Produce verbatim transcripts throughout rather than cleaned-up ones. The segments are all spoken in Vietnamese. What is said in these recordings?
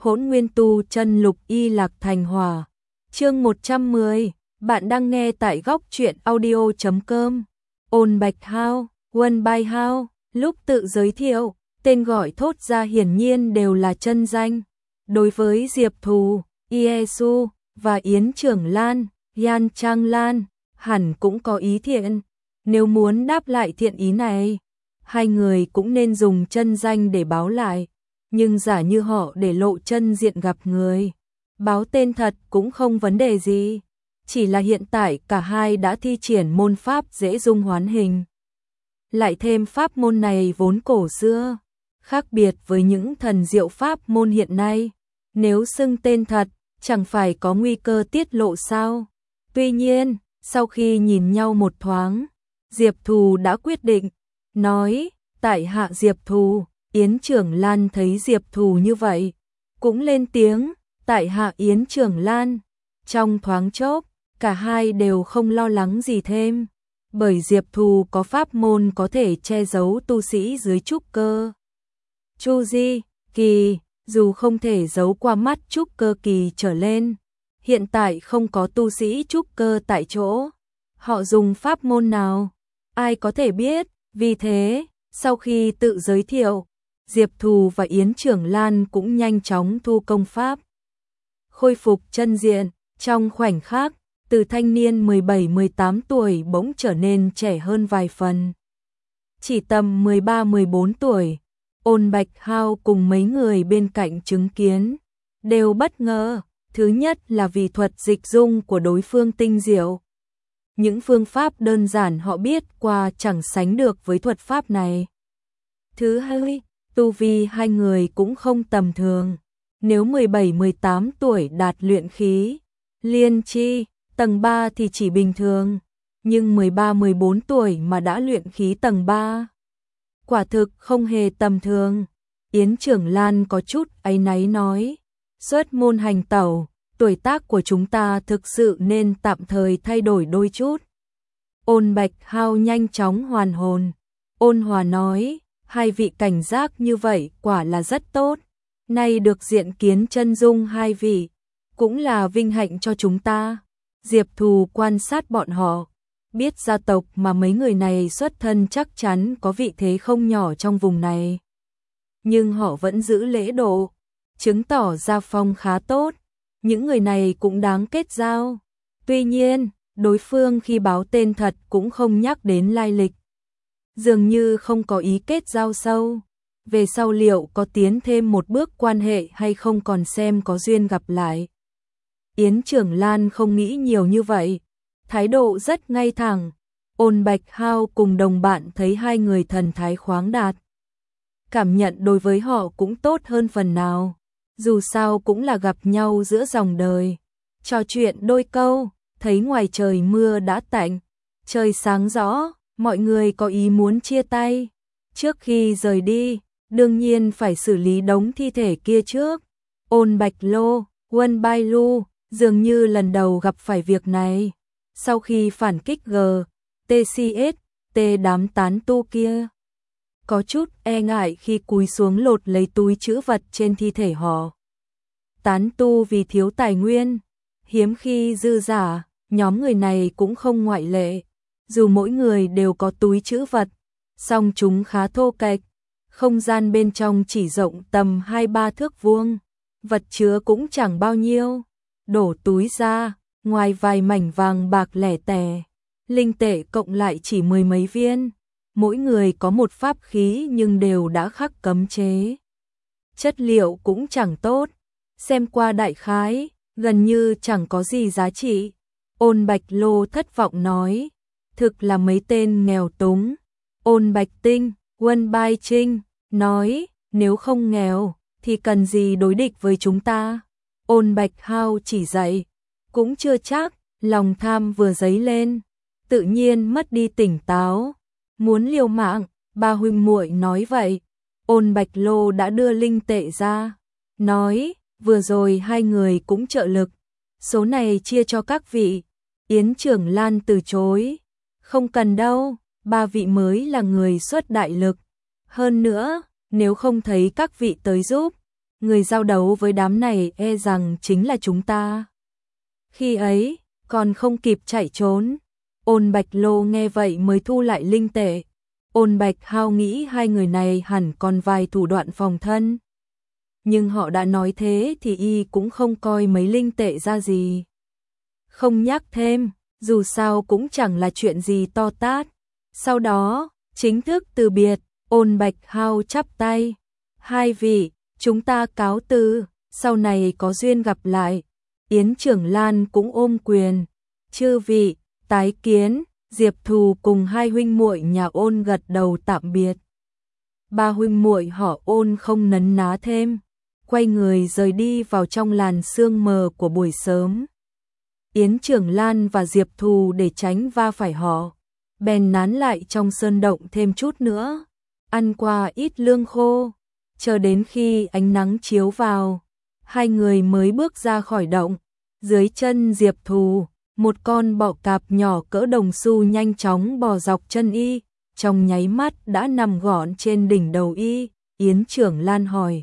Hỗn Nguyên Tu Chân Lục Y Lạc Thành Hỏa. Chương một trăm mười, bạn đang nghe tại góc truyện audio chấm com. Ôn Bạch Hao, One by Hao, lúc tự giới thiệu, tên gọi thốt ra hiển nhiên đều là chân danh. Đối với Diệp Thù, Iesu và Yến Trưởng Lan, Yan Trang Lan, hẳn cũng có ý thiện. Nếu muốn đáp lại thiện ý này, hai người cũng nên dùng chân danh để báo lại. Nhưng giả như họ để lộ chân diện gặp người, báo tên thật cũng không vấn đề gì. Chỉ là hiện tại cả hai đã thi triển môn pháp dễ dung hoán hình. Lại thêm pháp môn này vốn cổ xưa, khác biệt với những thần diệu pháp môn hiện nay. Nếu xưng tên thật, chẳng phải có nguy cơ tiết lộ sao? Tuy nhiên, sau khi nhìn nhau một thoáng, Diệp Thù đã quyết định, nói, tại hạ Diệp Thù. Yến Trưởng Lan thấy Diệp Thù như vậy, cũng lên tiếng, tại hạ Yến Trưởng Lan. Trong thoáng chốc, cả hai đều không lo lắng gì thêm, bởi Diệp Thù có pháp môn có thể che giấu tu sĩ dưới trúc cơ Chu Di kỳ, dù không thể giấu qua mắt trúc cơ kỳ trở lên. Hiện tại không có tu sĩ trúc cơ tại chỗ, họ dùng pháp môn nào, ai có thể biết. Vì thế, sau khi tự giới thiệu, Diệp Thù và Yến Trưởng Lan cũng nhanh chóng thu công pháp, khôi phục chân diện. Trong khoảnh khắc, từ thanh niên mười bảy mười tám tuổi bỗng trở nên trẻ hơn vài phần. Chỉ tầm mười ba mười bốn tuổi, Ôn Bạch Hao cùng mấy người bên cạnh chứng kiến, đều bất ngờ. Thứ nhất là vì thuật dịch dung của đối phương tinh diệu. Những phương pháp đơn giản họ biết qua chẳng sánh được với thuật pháp này. Thứ hai, tu vi hai người cũng không tầm thường. Nếu mười bảy mười tám tuổi đạt luyện khí liên chi tầng ba thì chỉ bình thường, nhưng mười ba mười bốn tuổi mà đã luyện khí tầng ba, quả thực không hề tầm thường. Yến Trưởng Lan có chút áy náy nói, xuất môn hành tẩu, tuổi tác của chúng ta thực sự nên tạm thời thay đổi đôi chút. Ôn Bạch Hao nhanh chóng hoàn hồn, ôn hòa nói, hai vị cảnh giác như vậy quả là rất tốt. Nay được diện kiến chân dung hai vị, cũng là vinh hạnh cho chúng ta. Diệp Thù quan sát bọn họ, biết gia tộc mà mấy người này xuất thân chắc chắn có vị thế không nhỏ trong vùng này. Nhưng họ vẫn giữ lễ độ, chứng tỏ gia phong khá tốt. Những người này cũng đáng kết giao. Tuy nhiên, đối phương khi báo tên thật cũng không nhắc đến lai lịch, dường như không có ý kết giao sâu. Về sau liệu có tiến thêm một bước quan hệ hay không còn xem có duyên gặp lại. Yến Trưởng Lan không nghĩ nhiều như vậy, thái độ rất ngay thẳng. Ôn Bạch Hao cùng đồng bạn thấy hai người thần thái khoáng đạt, cảm nhận đối với họ cũng tốt hơn phần nào. Dù sao cũng là gặp nhau giữa dòng đời, trò chuyện đôi câu, thấy ngoài trời mưa đã tạnh, trời sáng rõ, mọi người có ý muốn chia tay. Trước khi rời đi, đương nhiên phải xử lý đống thi thể kia trước. Ôn Bạch Lô, One by Lu dường như lần đầu gặp phải việc này. Sau khi phản kích G, tê xê ét, T đám tán tu kia có chút e ngại khi cúi xuống lột lấy túi trữ vật trên thi thể họ. Tán tu vì thiếu tài nguyên, hiếm khi dư giả, nhóm người này cũng không ngoại lệ. Dù mỗi người đều có túi trữ vật, song chúng khá thô kệch, không gian bên trong chỉ rộng tầm hai ba thước vuông, vật chứa cũng chẳng bao nhiêu. Đổ túi ra, ngoài vài mảnh vàng bạc lẻ tẻ, linh tệ cộng lại chỉ mười mấy viên. Mỗi người có một pháp khí nhưng đều đã khắc cấm chế. Chất liệu cũng chẳng tốt, xem qua đại khái, gần như chẳng có gì giá trị. Ôn Bạch Lô thất vọng nói, thực là mấy tên nghèo túng. Ôn Bạch Tinh, One by Trinh, nói, nếu không nghèo, thì cần gì đối địch với chúng ta. Ôn Bạch Hao chỉ dạy, cũng chưa chắc, lòng tham vừa dấy lên, tự nhiên mất đi tỉnh táo. Muốn liều mạng, ba huynh muội nói vậy. Ôn Bạch Lô đã đưa linh tệ ra, nói, vừa rồi hai người cũng trợ lực, số này chia cho các vị. Yến Trưởng Lan từ chối, không cần đâu, ba vị mới là người xuất đại lực. Hơn nữa, nếu không thấy các vị tới giúp, người giao đấu với đám này e rằng chính là chúng ta. Khi ấy, còn không kịp chạy trốn. Ôn Bạch Lô nghe vậy mới thu lại linh tệ. Ôn Bạch Hao nghĩ hai người này hẳn còn vài thủ đoạn phòng thân. Nhưng họ đã nói thế thì y cũng không coi mấy linh tệ ra gì. Không nhắc thêm, dù sao cũng chẳng là chuyện gì to tát. Sau đó, chính thức từ biệt, Ôn Bạch Hao chắp tay. Hai vị, chúng ta cáo từ, sau này có duyên gặp lại. Yến Trưởng Lan cũng ôm quyền. Chư vị, tái kiến. Diệp Thù cùng hai huynh muội nhà Ôn gật đầu tạm biệt. Ba huynh muội họ Ôn không nấn ná thêm, quay người rời đi vào trong làn sương mờ của buổi sớm. Yến Trưởng Lan và Diệp Thù để tránh va phải họ, bèn nán lại trong sơn động thêm chút nữa, ăn qua ít lương khô, chờ đến khi ánh nắng chiếu vào, hai người mới bước ra khỏi động. Dưới chân Diệp Thù, một con bọ cạp nhỏ cỡ đồng xu nhanh chóng bò dọc chân y, trong nháy mắt đã nằm gọn trên đỉnh đầu y. Yến Trưởng Lan hỏi: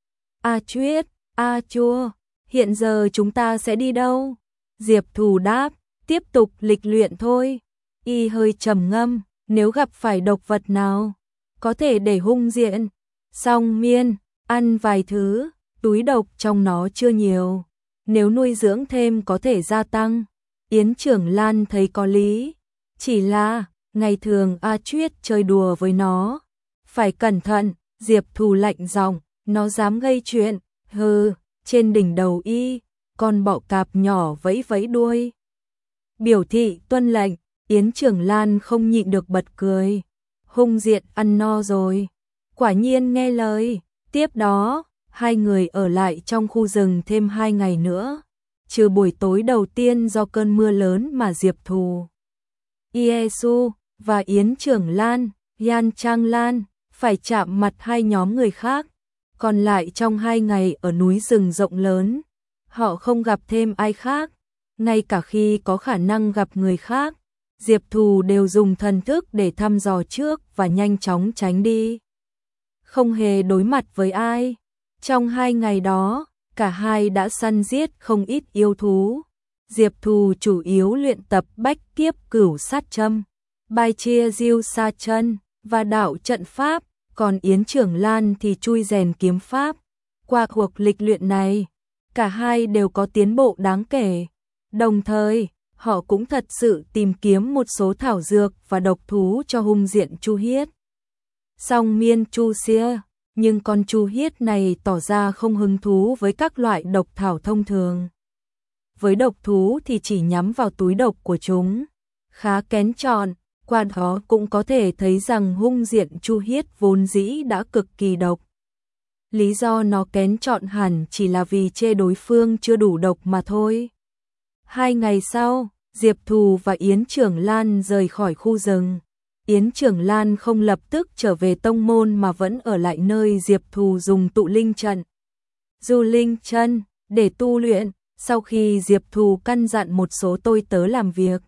A Chuyết, A Chua, hiện giờ chúng ta sẽ đi đâu? Diệp Thù đáp: tiếp tục lịch luyện thôi. Y hơi trầm ngâm: nếu gặp phải độc vật nào, có thể để hung diện, song miên, ăn vài thứ, túi độc trong nó chưa nhiều, nếu nuôi dưỡng thêm có thể gia tăng. Yến Trưởng Lan thấy có lý, chỉ là ngày thường A Chuyết chơi đùa với nó, phải cẩn thận. Diệp Thù lạnh giọng: nó dám gây chuyện, hừ. Trên đỉnh đầu y, con bọ cạp nhỏ vẫy vẫy đuôi, biểu thị tuân lệnh. Yến Trưởng Lan không nhịn được bật cười. Hung diện ăn no rồi, quả nhiên nghe lời. Tiếp đó, hai người ở lại trong khu rừng thêm hai ngày nữa. Trừ buổi tối đầu tiên do cơn mưa lớn mà Diệp Thù, Iesu và Yến Trưởng Lan, Yan Trang Lan phải chạm mặt hai nhóm người khác, còn lại trong hai ngày ở núi rừng rộng lớn, họ không gặp thêm ai khác. Ngay cả khi có khả năng gặp người khác, Diệp Thù đều dùng thần thức để thăm dò trước và nhanh chóng tránh đi, không hề đối mặt với ai. Trong hai ngày đó, cả hai đã săn giết không ít yêu thú. Diệp Thù chủ yếu luyện tập bách kiếp cửu sát châm, bài chia diêu sa chân và đạo trận pháp, còn Yến Trưởng Lan thì chui rèn kiếm pháp. Qua cuộc lịch luyện này, cả hai đều có tiến bộ đáng kể. Đồng thời, họ cũng thật sự tìm kiếm một số thảo dược và độc thú cho hung diện Chu Hiết. Song miên Chu Xia, nhưng con Chu Hiết này tỏ ra không hứng thú với các loại độc thảo thông thường. Với độc thú thì chỉ nhắm vào túi độc của chúng, khá kén chọn. Qua đó cũng có thể thấy rằng hung diện Chu Hiết vốn dĩ đã cực kỳ độc. Lý do nó kén chọn hẳn chỉ là vì chê đối phương chưa đủ độc mà thôi. Hai ngày sau, Diệp Thù và Yến Trưởng Lan rời khỏi khu rừng. Yến Trưởng Lan không lập tức trở về tông môn mà vẫn ở lại nơi Diệp Thù dùng tụ linh trận, Du Linh Chân để tu luyện. Sau khi Diệp Thù căn dặn một số tôi tớ làm việc,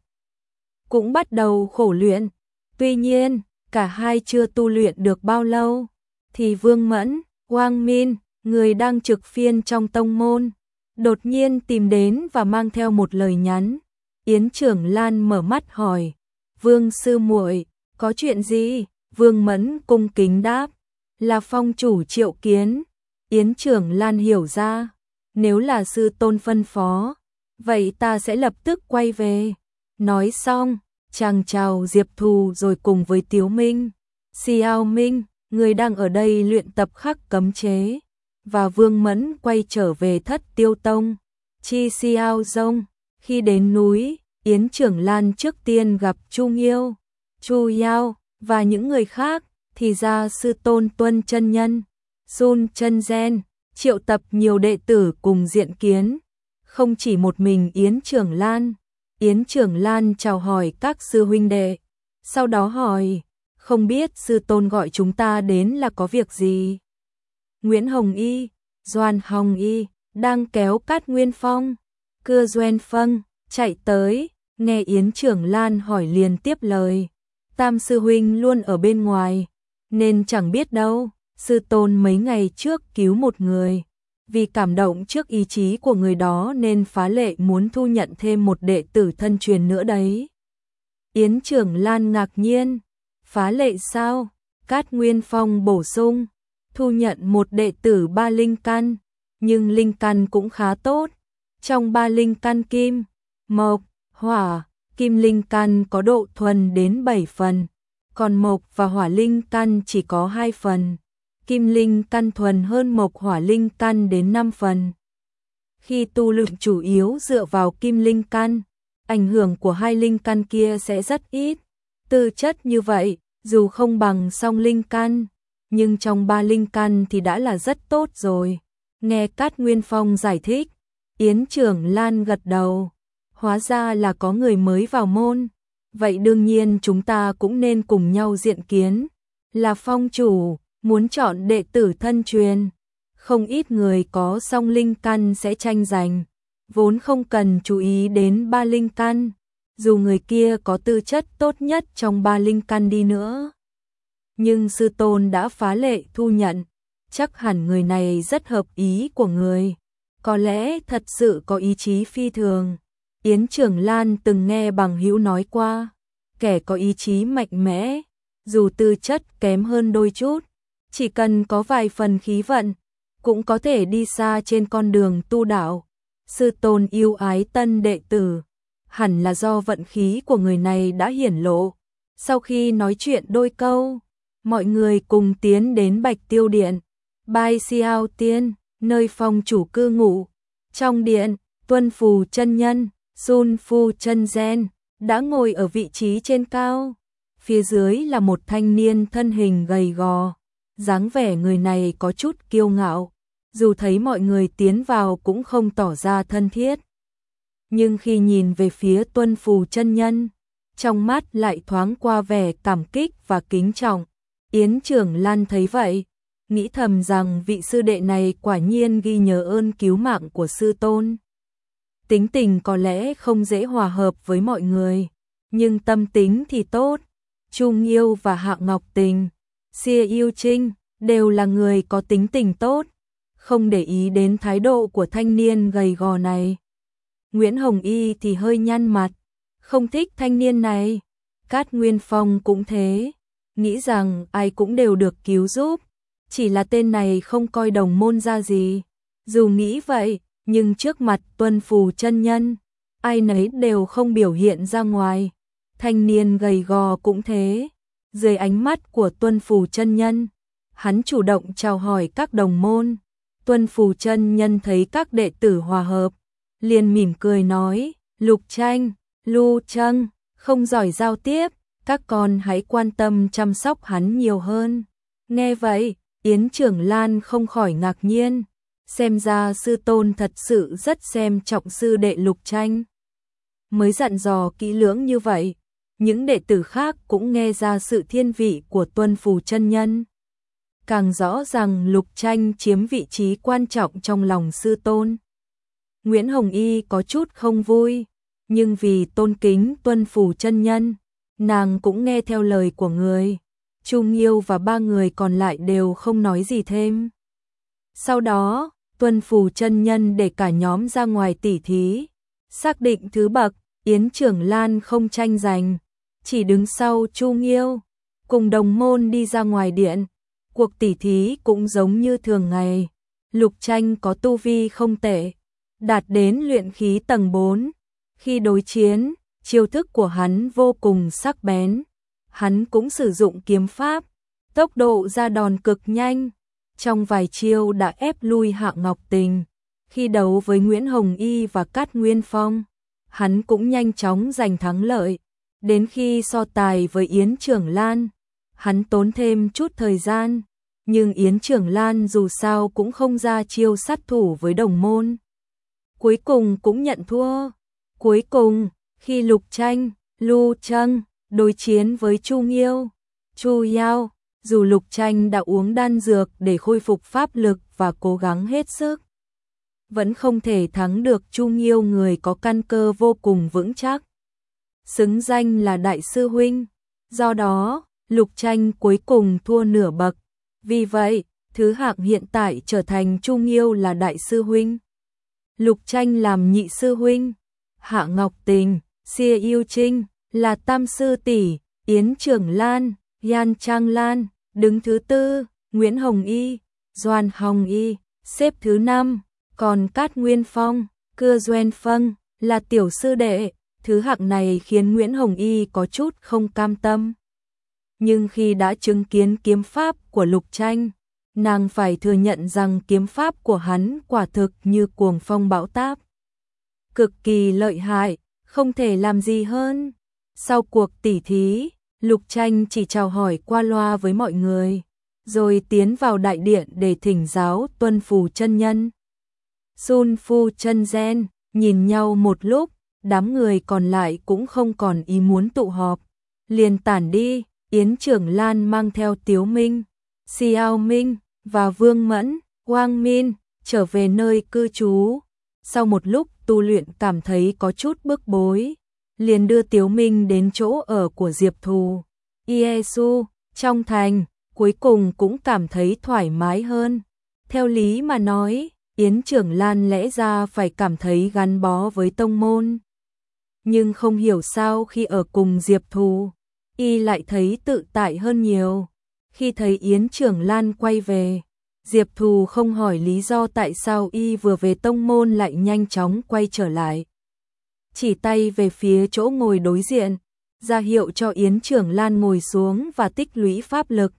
cũng bắt đầu khổ luyện. Tuy nhiên, cả hai chưa tu luyện được bao lâu, thì Vương Mẫn, Quang Min, người đang trực phiên trong tông môn, đột nhiên tìm đến và mang theo một lời nhắn. Yến Trưởng Lan mở mắt hỏi: Vương sư muội, có chuyện gì? Vương Mẫn cung kính đáp: là phong chủ triệu kiến. Yến Trưởng Lan hiểu ra, nếu là sư tôn phân phó, vậy ta sẽ lập tức quay về. Nói xong, chàng chào Diệp Thù rồi cùng với Tiếu Minh, Xiao Minh, người đang ở đây luyện tập khắc cấm chế, và Vương Mẫn quay trở về Thất Tiêu Tông, Chi Xiao Dông. Khi đến núi, Yến Trưởng Lan trước tiên gặp Chu Nghiêu, Chu Yao và những người khác, thì ra sư tôn Tuân chân nhân, Sun chân gen, triệu tập nhiều đệ tử cùng diện kiến. Không chỉ một mình Yến Trưởng Lan, Yến Trưởng Lan chào hỏi các sư huynh đệ, sau đó hỏi: không biết sư tôn gọi chúng ta đến là có việc gì? Nguyễn Hồng Y, Doan Hồng Y đang kéo Cát Nguyên Phong, Cưa Doan Phân chạy tới, nghe Yến Trưởng Lan hỏi liền tiếp lời: Tam sư huynh luôn ở bên ngoài, nên chẳng biết đâu. Sư tôn mấy ngày trước cứu một người, vì cảm động trước ý chí của người đó nên phá lệ muốn thu nhận thêm một đệ tử thân truyền nữa đấy. Yến Trưởng Lan ngạc nhiên, phá lệ sao? Cát Nguyên Phong bổ sung, thu nhận một đệ tử ba linh căn, nhưng linh căn cũng khá tốt. Trong ba linh căn kim, mộc, hỏa, kim linh căn có độ thuần đến bảy phần, còn mộc và hỏa linh căn chỉ có hai phần. Kim linh căn thuần hơn mộc hỏa linh căn đến năm phần. Khi tu luyện chủ yếu dựa vào kim linh căn, ảnh hưởng của hai linh căn kia sẽ rất ít. Tư chất như vậy, dù không bằng song linh căn, nhưng trong ba linh căn thì đã là rất tốt rồi. Nghe Cát Nguyên Phong giải thích, Yến Trưởng Lan gật đầu. Hóa ra là có người mới vào môn. Vậy đương nhiên chúng ta cũng nên cùng nhau diện kiến. Là phong chủ, muốn chọn đệ tử thân truyền. Không ít người có song linh căn sẽ tranh giành. Vốn không cần chú ý đến ba linh căn. Dù người kia có tư chất tốt nhất trong ba linh căn đi nữa. Nhưng sư tôn đã phá lệ thu nhận. Chắc hẳn người này rất hợp ý của người. Có lẽ thật sự có ý chí phi thường. Yến Trưởng Lan từng nghe bằng hữu nói qua, kẻ có ý chí mạnh mẽ, dù tư chất kém hơn đôi chút, chỉ cần có vài phần khí vận, cũng có thể đi xa trên con đường tu đạo. Sư tôn yêu ái tân đệ tử, hẳn là do vận khí của người này đã hiển lộ. Sau khi nói chuyện đôi câu, mọi người cùng tiến đến Bạch Tiêu Điện, Bai Xiao Tiên, nơi phong chủ cư ngụ. Trong điện, Tuân Phù chân nhân, Sun Phu chân gen đã ngồi ở vị trí trên cao. Phía dưới là một thanh niên thân hình gầy gò, dáng vẻ người này có chút kiêu ngạo, dù thấy mọi người tiến vào cũng không tỏ ra thân thiết. Nhưng khi nhìn về phía Tuân Phù chân nhân, trong mắt lại thoáng qua vẻ cảm kích và kính trọng. Yến Trưởng Lan thấy vậy, nghĩ thầm rằng vị sư đệ này quả nhiên ghi nhớ ơn cứu mạng của sư tôn. Tính tình có lẽ không dễ hòa hợp với mọi người, nhưng tâm tính thì tốt. Chu Nghiêu và Hạ Ngọc Tình, Xia Yêu Trinh đều là người có tính tình tốt, không để ý đến thái độ của thanh niên gầy gò này. Nguyễn Hồng Y thì hơi nhăn mặt, không thích thanh niên này. Cát Nguyên Phong cũng thế, nghĩ rằng ai cũng đều được cứu giúp, chỉ là tên này không coi đồng môn ra gì. Dù nghĩ vậy, nhưng trước mặt Tuân Phù chân nhân, ai nấy đều không biểu hiện ra ngoài. Thanh niên gầy gò cũng thế, dưới ánh mắt của Tuân Phù chân nhân, hắn chủ động chào hỏi các đồng môn. Tuân Phù chân nhân thấy các đệ tử hòa hợp, liền mỉm cười nói, Lục Tranh, Lu Trăng, không giỏi giao tiếp, các con hãy quan tâm chăm sóc hắn nhiều hơn. Nghe vậy, Yến Trưởng Lan không khỏi ngạc nhiên, xem ra sư tôn thật sự rất xem trọng sư đệ Lục Tranh. Mới dặn dò kỹ lưỡng như vậy, những đệ tử khác cũng nghe ra sự thiên vị của Tuân Phù chân nhân. Càng rõ rằng Lục Tranh chiếm vị trí quan trọng trong lòng sư tôn. Nguyễn Hồng Y có chút không vui, nhưng vì tôn kính Tuân Phù chân nhân, nàng cũng nghe theo lời của người. Chu Nghiêu và ba người còn lại đều không nói gì thêm. Sau đó, Tuân Phù chân nhân để cả nhóm ra ngoài tỉ thí, xác định thứ bậc. Yến Trưởng Lan không tranh giành, chỉ đứng sau Chu Nghiêu, cùng đồng môn đi ra ngoài điện. Cuộc tỉ thí cũng giống như thường ngày. Lục Tranh có tu vi không tệ, đạt đến luyện khí tầng bốn. Khi đối chiến, chiêu thức của hắn vô cùng sắc bén. Hắn cũng sử dụng kiếm pháp, tốc độ ra đòn cực nhanh. Trong vài chiêu đã ép lui Hạ Ngọc Tình. Khi đấu với Nguyễn Hồng Y và Cát Nguyên Phong, hắn cũng nhanh chóng giành thắng lợi. Đến khi so tài với Yến Trưởng Lan, hắn tốn thêm chút thời gian, nhưng Yến Trưởng Lan dù sao cũng không ra chiêu sát thủ với đồng môn. Cuối cùng cũng nhận thua. Cuối cùng, khi Lục Tranh, Lu Trăng đối chiến với Chu Nghiêu, Chu Yao, dù Lục Tranh đã uống đan dược để khôi phục pháp lực và cố gắng hết sức, vẫn không thể thắng được Chu Nghiêu, người có căn cơ vô cùng vững chắc, xứng danh là đại sư huynh. Do đó, Lục Tranh cuối cùng thua nửa bậc. Vì vậy, Thứ Hạng hiện tại trở thành Chu Nghiêu là đại sư huynh, Lục Tranh làm nhị sư huynh, Hạ Ngọc Tình, Xia Yêu Trinh là tam sư tỷ, Yến Trưởng Lan, Yan Trang Lan đứng thứ tư, Nguyễn Hồng Y, Doan Hồng Y xếp thứ năm, còn Cát Nguyên Phong, Cưa Doan Phân là tiểu sư đệ. Thứ hạng này khiến Nguyễn Hồng Y có chút không cam tâm. Nhưng khi đã chứng kiến kiếm pháp của Lục Tranh, nàng phải thừa nhận rằng kiếm pháp của hắn quả thực như cuồng phong bão táp. Cực kỳ lợi hại, không thể làm gì hơn. Sau cuộc tỉ thí, Lục Tranh chỉ chào hỏi qua loa với mọi người, rồi tiến vào đại điện để thỉnh giáo Tuân Phù chân nhân. Sun Phu chân gen nhìn nhau một lúc, đám người còn lại cũng không còn ý muốn tụ họp, liền tản đi. Yến Trưởng Lan mang theo Tiếu Minh, Xiao Minh và Vương Mẫn, Wang Min trở về nơi cư trú. Sau một lúc tu luyện cảm thấy có chút bức bối, liền đưa Tiếu Minh đến chỗ ở của Diệp Thù, Iesu trong thành, cuối cùng cũng cảm thấy thoải mái hơn. Theo lý mà nói, Yến Trưởng Lan lẽ ra phải cảm thấy gắn bó với tông môn. Nhưng không hiểu sao khi ở cùng Diệp Thù, y lại thấy tự tại hơn nhiều. Khi thấy Yến Trưởng Lan quay về, Diệp Thù không hỏi lý do tại sao y vừa về tông môn lại nhanh chóng quay trở lại. Chỉ tay về phía chỗ ngồi đối diện, ra hiệu cho Yến Trưởng Lan ngồi xuống và tích lũy pháp lực.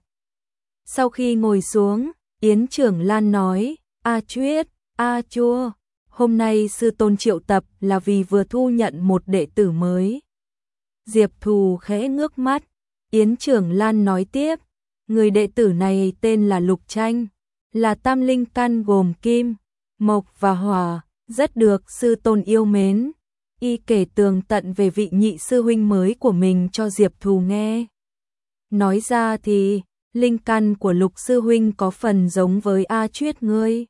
Sau khi ngồi xuống, Yến Trưởng Lan nói, A Chuyết, A Chua, hôm nay sư tôn triệu tập là vì vừa thu nhận một đệ tử mới. Diệp Thù khẽ ngước mắt, Yến Trưởng Lan nói tiếp, người đệ tử này tên là Lục Tranh, là tam linh căn gồm kim, mộc và hỏa, rất được sư tôn yêu mến. Y kể tường tận về vị nhị sư huynh mới của mình cho Diệp Thù nghe. Nói ra thì, linh căn của Lục sư huynh có phần giống với A Chuyết ngươi,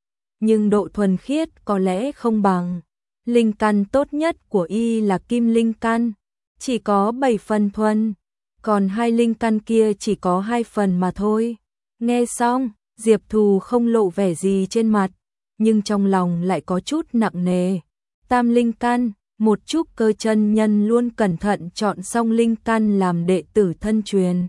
nhưng độ thuần khiết có lẽ không bằng. Linh căn tốt nhất của y là kim linh căn, chỉ có bảy phần thuần, còn hai linh căn kia chỉ có hai phần mà thôi. Nghe xong, Diệp Thù không lộ vẻ gì trên mặt, nhưng trong lòng lại có chút nặng nề. Tam linh căn, một chút cơ chân nhân luôn cẩn thận chọn xong linh căn làm đệ tử thân truyền,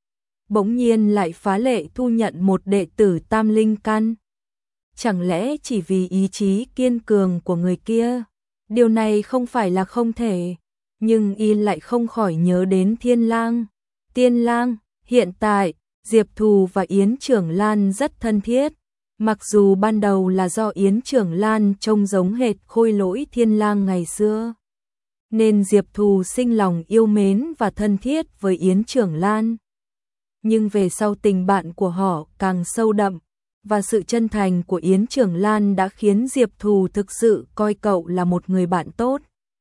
bỗng nhiên lại phá lệ thu nhận một đệ tử tam linh căn. Chẳng lẽ chỉ vì ý chí kiên cường của người kia? Điều này không phải là không thể, nhưng y lại không khỏi nhớ đến Thiên Lang. Tiên Lang, hiện tại, Diệp Thù và Yến Trưởng Lan rất thân thiết. Mặc dù ban đầu là do Yến Trưởng Lan trông giống hệt Khôi Lỗi Thiên Lang ngày xưa, nên Diệp Thù sinh lòng yêu mến và thân thiết với Yến Trưởng Lan. Nhưng về sau tình bạn của họ càng sâu đậm, và sự chân thành của Yến Trưởng Lan đã khiến Diệp Thù thực sự coi cậu là một người bạn tốt.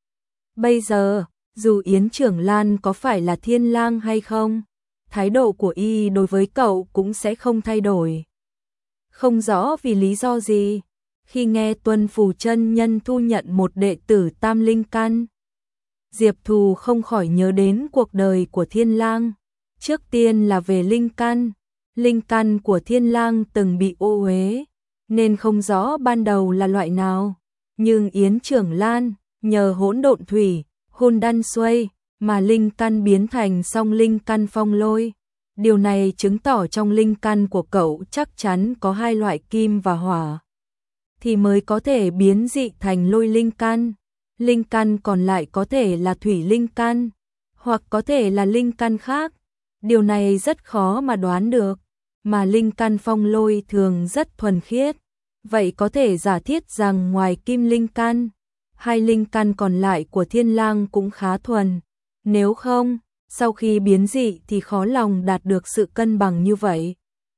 Bây giờ, dù Yến Trưởng Lan có phải là Thiên Lang hay không, thái độ của y đối với cậu cũng sẽ không thay đổi. Không rõ vì lý do gì, khi nghe Tuân Phù chân nhân thu nhận một đệ tử tam linh căn, Diệp Thù không khỏi nhớ đến cuộc đời của Thiên Lang. Trước tiên là về linh căn. Linh căn của Thiên Lang từng bị ô uế, nên không rõ ban đầu là loại nào. Nhưng Yến Trưởng Lan, nhờ hỗn độn thủy, hôn đan xuôi, mà linh căn biến thành song linh căn phong lôi. Điều này chứng tỏ trong linh căn của cậu chắc chắn có hai loại kim và hỏa, thì mới có thể biến dị thành lôi linh căn. Linh căn còn lại có thể là thủy linh căn, hoặc có thể là linh căn khác. Điều này rất khó mà đoán được, mà linh căn phong lôi thường rất thuần khiết. Vậy có thể giả thiết rằng ngoài kim linh căn, hai linh căn còn lại của Thiên Lang cũng khá thuần. Nếu không, sau khi biến dị thì khó lòng đạt được sự cân bằng như vậy.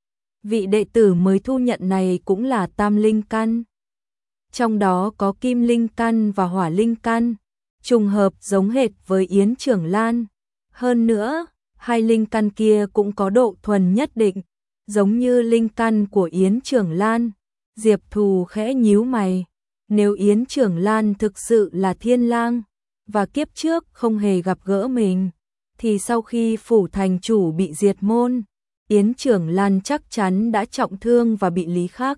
Vị đệ tử mới thu nhận này cũng là tam linh căn, trong đó có kim linh căn và hỏa linh căn, trùng hợp giống hệt với Yến Trưởng Lan. Hơn nữa, hai linh căn kia cũng có độ thuần nhất định, giống như linh căn của Yến Trưởng Lan. Diệp Thù khẽ nhíu mày, nếu Yến Trưởng Lan thực sự là Thiên Lang, và kiếp trước không hề gặp gỡ mình, thì sau khi phủ thành chủ bị diệt môn, Yến Trưởng Lan chắc chắn đã trọng thương và bị Lý Khắc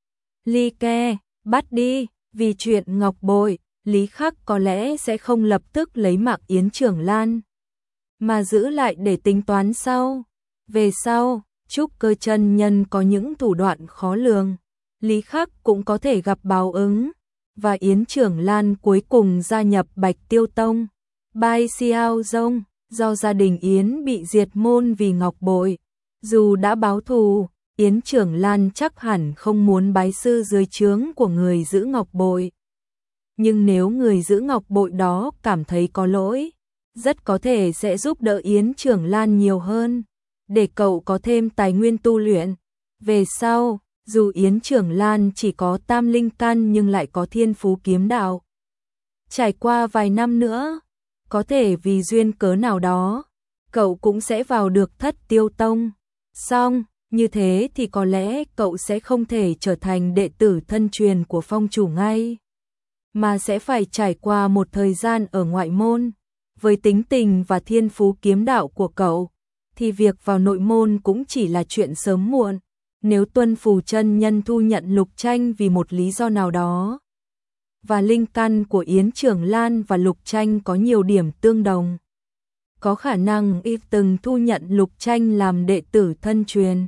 Ly Ke bắt đi, vì chuyện ngọc bội, Lý Khắc có lẽ sẽ không lập tức lấy mạng Yến Trưởng Lan, mà giữ lại để tính toán sau. Về sau, Trúc Cơ chân nhân có những thủ đoạn khó lường, Lý Khắc cũng có thể gặp báo ứng, và Yến Trưởng Lan cuối cùng gia nhập Bạch Tiêu Tông. Bai Xiao Dông, do gia đình Yến bị diệt môn vì ngọc bội, dù đã báo thù, Yến Trưởng Lan chắc hẳn không muốn bái sư dưới trướng của người giữ ngọc bội. Nhưng nếu người giữ ngọc bội đó cảm thấy có lỗi, rất có thể sẽ giúp đỡ Yến Trưởng Lan nhiều hơn, để cậu có thêm tài nguyên tu luyện. Về sau, dù Yến Trưởng Lan chỉ có tam linh căn nhưng lại có thiên phú kiếm đạo. Trải qua vài năm nữa, có thể vì duyên cớ nào đó, cậu cũng sẽ vào được Thất Tiêu Tông. Xong, như thế thì có lẽ cậu sẽ không thể trở thành đệ tử thân truyền của phong chủ ngay, mà sẽ phải trải qua một thời gian ở ngoại môn. Với tính tình và thiên phú kiếm đạo của cậu, thì việc vào nội môn cũng chỉ là chuyện sớm muộn. Nếu Tuân Phù chân nhân thu nhận Lục Tranh vì một lý do nào đó, và linh căn của Yến Trưởng Lan và Lục Tranh có nhiều điểm tương đồng, có khả năng y từng thu nhận Lục Tranh làm đệ tử thân truyền.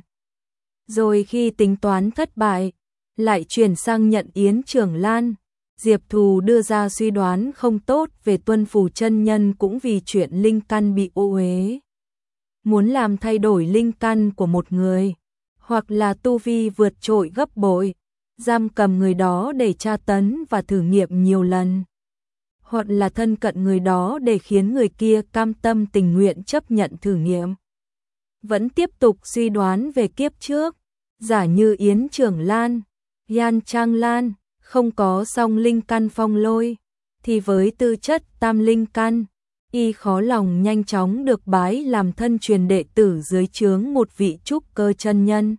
Rồi khi tính toán thất bại, lại chuyển sang nhận Yến Trưởng Lan. Diệp Thù đưa ra suy đoán không tốt về Tuân Phù chân nhân cũng vì chuyện linh căn bị ô uế. Muốn làm thay đổi linh căn của một người, hoặc là tu vi vượt trội gấp bội, giam cầm người đó để tra tấn và thử nghiệm nhiều lần, hoặc là thân cận người đó để khiến người kia cam tâm tình nguyện chấp nhận thử nghiệm. Vẫn tiếp tục suy đoán về kiếp trước, giả như Yến Trưởng Lan, Yan Trang Lan không có song linh căn phong lôi, thì với tư chất tam linh căn, y khó lòng nhanh chóng được bái làm thân truyền đệ tử dưới trướng một vị trúc cơ chân nhân.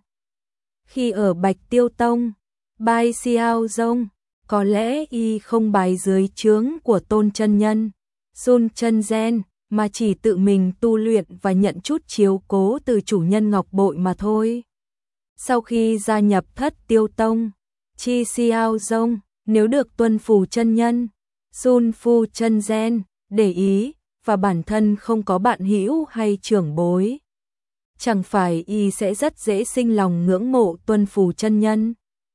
Khi ở Bạch Tiêu Tông, Bai Xiao Dông, có lẽ y không bái dưới trướng của Tôn chân nhân, Sun chân gen, mà chỉ tự mình tu luyện và nhận chút chiếu cố từ chủ nhân ngọc bội mà thôi. Sau khi gia nhập Thất Tiêu Tông, Chi Xiao Dông, nếu được Tuân Phù chân nhân, Sun Phu chân gen để ý, và bản thân không có bạn hữu hay trưởng bối, chẳng phải y sẽ rất dễ sinh lòng ngưỡng mộ Tuân Phù chân nhân.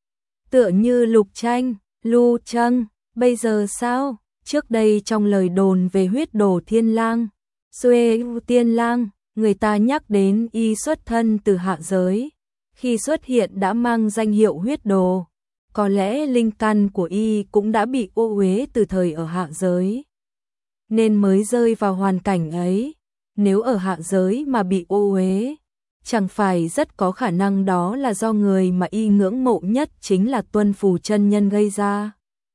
Tựa như Lục Tranh, Lu Trâng, bây giờ sao? Trước đây trong lời đồn về huyết đồ thiên lang, Xuê Tiên Lang, người ta nhắc đến y xuất thân từ hạ giới. Khi xuất hiện đã mang danh hiệu huyết đồ, có lẽ linh căn của y cũng đã bị ô uế từ thời ở hạ giới, nên mới rơi vào hoàn cảnh ấy. Nếu ở hạ giới mà bị ô uế, chẳng phải rất có khả năng đó là do người mà y ngưỡng mộ nhất chính là Tuân Phù chân nhân gây ra.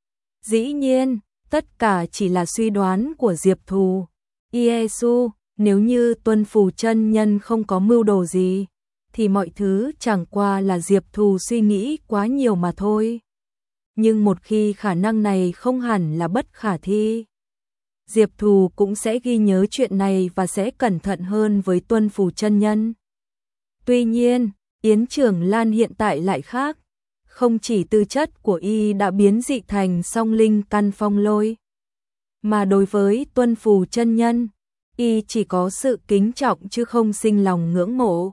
Dĩ nhiên, tất cả chỉ là suy đoán của Diệp Thù. Iesu, nếu như Tuân Phù chân nhân không có mưu đồ gì, thì mọi thứ chẳng qua là Diệp Thù suy nghĩ quá nhiều mà thôi. Nhưng một khi khả năng này không hẳn là bất khả thi, Diệp Thù cũng sẽ ghi nhớ chuyện này và sẽ cẩn thận hơn với Tuân Phù chân nhân. Tuy nhiên, Yến Trưởng Lan hiện tại lại khác, không chỉ tư chất của y đã biến dị thành song linh căn phong lôi, mà đối với Tuân Phù chân nhân, y chỉ có sự kính trọng chứ không sinh lòng ngưỡng mộ.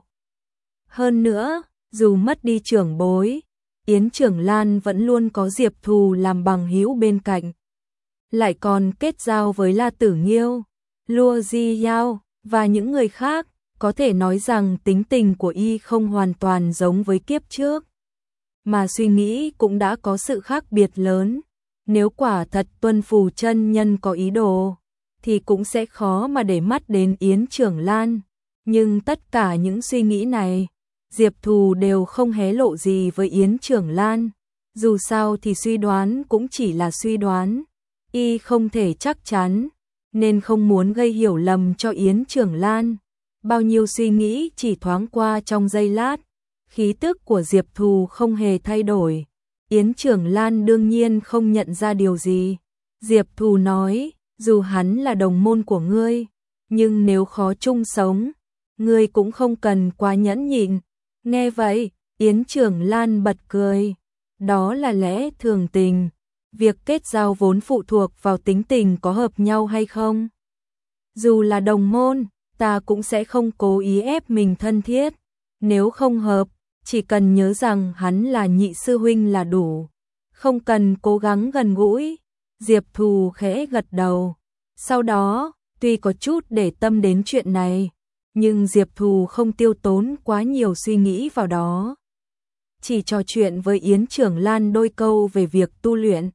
Hơn nữa, dù mất đi trưởng bối, Yến Trưởng Lan vẫn luôn có Diệp Thù làm bằng hữu bên cạnh, lại còn kết giao với La Tử Nghiêu, Lua Di Yao và những người khác, có thể nói rằng tính tình của y không hoàn toàn giống với kiếp trước, mà suy nghĩ cũng đã có sự khác biệt lớn. Nếu quả thật Tuân Phù chân nhân có ý đồ, thì cũng sẽ khó mà để mắt đến Yến Trưởng Lan. Nhưng tất cả những suy nghĩ này, Diệp Thù đều không hé lộ gì với Yến Trưởng Lan. Dù sao thì suy đoán cũng chỉ là suy đoán, y không thể chắc chắn, nên không muốn gây hiểu lầm cho Yến Trưởng Lan. Bao nhiêu suy nghĩ chỉ thoáng qua trong giây lát, khí tức của Diệp Thù không hề thay đổi. Yến Trưởng Lan đương nhiên không nhận ra điều gì. Diệp Thù nói, dù hắn là đồng môn của ngươi, nhưng nếu khó chung sống, ngươi cũng không cần quá nhẫn nhịn. Nghe vậy, Yến Trưởng Lan bật cười. Đó là lẽ thường tình. Việc kết giao vốn phụ thuộc vào tính tình có hợp nhau hay không. Dù là đồng môn, ta cũng sẽ không cố ý ép mình thân thiết. Nếu không hợp, chỉ cần nhớ rằng hắn là nhị sư huynh là đủ. Không cần cố gắng gần gũi. Diệp Thù khẽ gật đầu. Sau đó, tuy có chút để tâm đến chuyện này, nhưng Diệp Thù không tiêu tốn quá nhiều suy nghĩ vào đó. Chỉ trò chuyện với Yến Trưởng Lan đôi câu về việc tu luyện.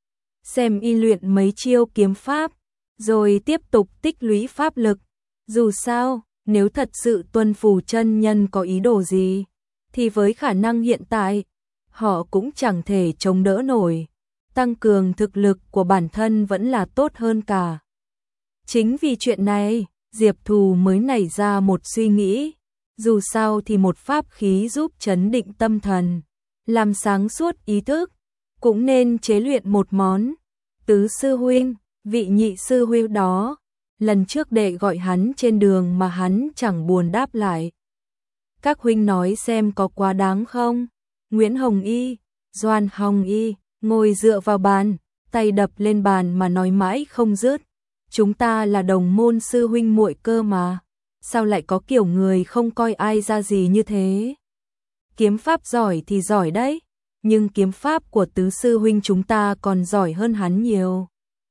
Xem y luyện mấy chiêu kiếm pháp, rồi tiếp tục tích lũy pháp lực. Dù sao, nếu thật sự Tuân Phù chân nhân có ý đồ gì, thì với khả năng hiện tại, họ cũng chẳng thể chống đỡ nổi. Tăng cường thực lực của bản thân vẫn là tốt hơn cả. Chính vì chuyện này, Diệp Thù mới nảy ra một suy nghĩ. Dù sao thì một pháp khí giúp trấn định tâm thần, làm sáng suốt ý thức, cũng nên chế luyện một món. Tứ sư huynh, vị nhị sư huynh đó, lần trước đệ gọi hắn trên đường mà hắn chẳng buồn đáp lại. Các huynh nói xem có quá đáng không? Nguyễn Hồng Y, Doan Hồng Y, ngồi dựa vào bàn, tay đập lên bàn mà nói mãi không dứt. Chúng ta là đồng môn sư huynh muội cơ mà. Sao lại có kiểu người không coi ai ra gì như thế? Kiếm pháp giỏi thì giỏi đấy, nhưng kiếm pháp của tứ sư huynh chúng ta còn giỏi hơn hắn nhiều.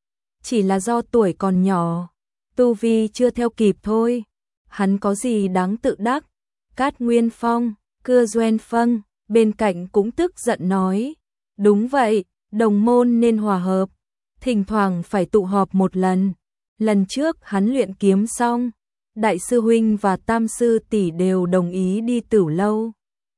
Chỉ là do tuổi còn nhỏ, tu vi chưa theo kịp thôi. Hắn có gì đáng tự đắc? Cát Nguyên Phong, Cưa Doen Phân, bên cạnh cũng tức giận nói. Đúng vậy, đồng môn nên hòa hợp, thỉnh thoảng phải tụ họp một lần. Lần trước hắn luyện kiếm xong, đại sư huynh và tam sư tỷ đều đồng ý đi Tửu Lâu.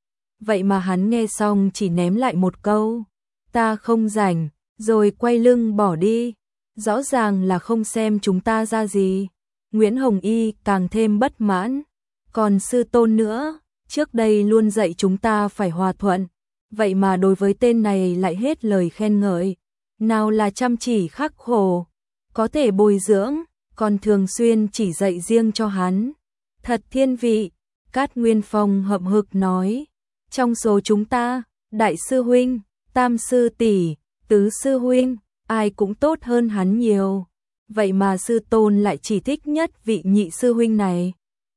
Vậy mà hắn nghe xong chỉ ném lại một câu, ta không rảnh, rồi quay lưng bỏ đi. Rõ ràng là không xem chúng ta ra gì. Nguyễn Hồng Y càng thêm bất mãn. Còn sư tôn nữa, trước đây luôn dạy chúng ta phải hòa thuận. Vậy mà đối với tên này lại hết lời khen ngợi. Nào là chăm chỉ khắc khổ, có thể bồi dưỡng, còn thường xuyên chỉ dạy riêng cho hắn. Thật thiên vị. Cát Nguyên Phong hậm hực nói. Trong số chúng ta, đại sư huynh, tam sư tỷ, tứ sư huynh, ai cũng tốt hơn hắn nhiều. Vậy mà sư tôn lại chỉ thích nhất vị nhị sư huynh này.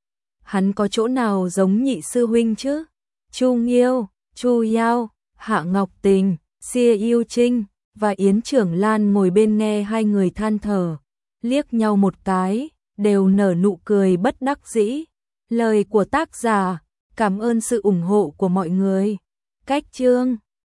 Hắn có chỗ nào giống nhị sư huynh chứ? Chu Nghiêu, Chu Giao, Hạ Ngọc Tình, Xia Yêu Trinh và Yến Trưởng Lan ngồi bên nghe hai người than thở, liếc nhau một cái, đều nở nụ cười bất đắc dĩ. Lời của tác giả, cảm ơn sự ủng hộ của mọi người. Cách chương